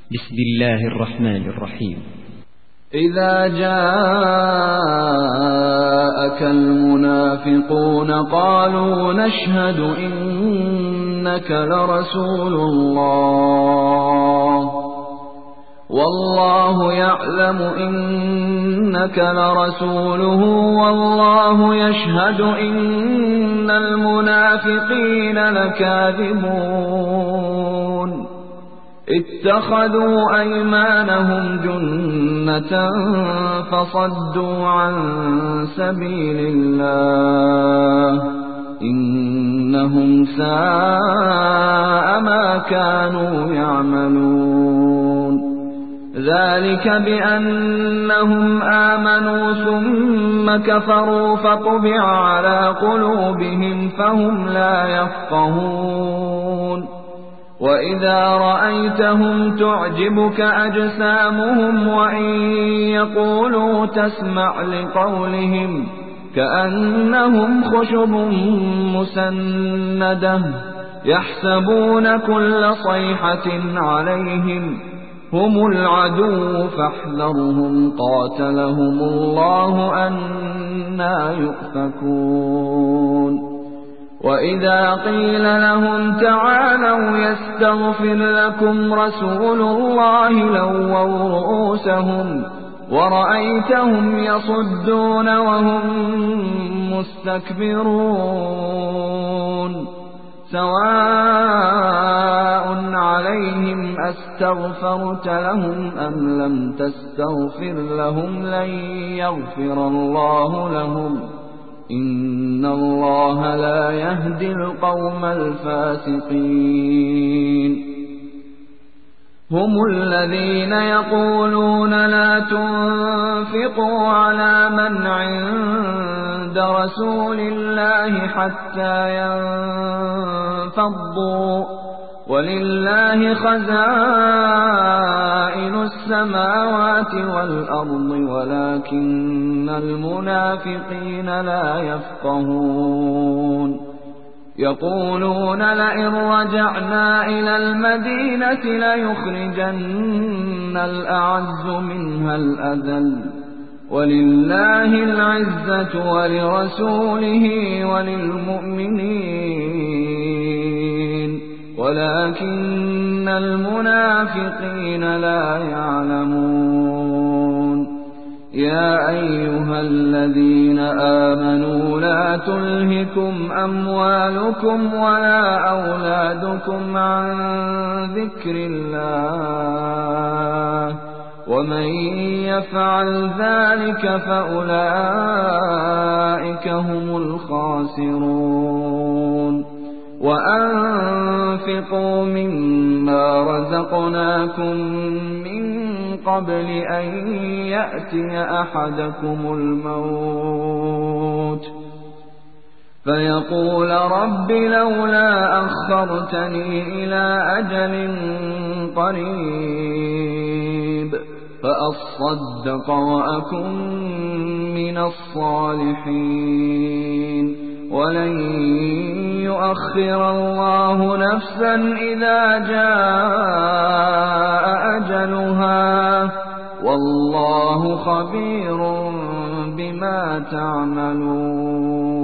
بسم الله الرحمن الرحيم. إذا جاءك المنافقون قالوا نشهد إنك لرسول الله والله يعلم إنك لرسوله والله يشهد إن المنافقين لكاذبون اتخذوا أيمانهم جنة فصدوا عن سبيل الله إنهم ساء ما كانوا يعملون ذلك بأنهم آمنوا ثم كفروا فطبع على قلوبهم فهم لا يفقهون وإذا رأيتهم تعجبك أجسامهم وإن يقولوا تسمع لقولهم كأنهم خشب مسندة يحسبون كل صيحة عليهم هم العدو فاحذرهم قاتلهم الله أنى يؤفكون وإذا قيل لهم تعالوا يستغفر لكم رسول الله لووا رؤوسهم ورأيتهم يصدون وهم مستكبرون سواء عليهم أستغفرت لهم أم لم تستغفر لهم لن يغفر الله لهم إن الله لا يهدي القوم الفاسقين هم الذين يقولون لا تنفقوا على من عند رسول الله حتى ينفضوا ولله خزائن السماوات والأرض ولكن المنافقين لا يفقهون يقولون لئن رجعنا إلى المدينة ليخرجن الأعز منها الأذل ولله العزة ولرسوله وللمؤمنين ولكن المنافقين لا يعلمون يا أيها الذين آمنوا لا تلهكم أموالكم ولا أولادكم عن ذكر الله ومن يفعل ذلك فأولئك هم الخاسرون وأنفقوا مما رزقناكم من قبل أن يأتي أحدكم الموت فيقول رب لولا أخرتني إلى أجل قريب فأصدق وأكن من الصالحين ولن يؤخر الله نفسا إذا جاء أجلها والله خبير بما تعملون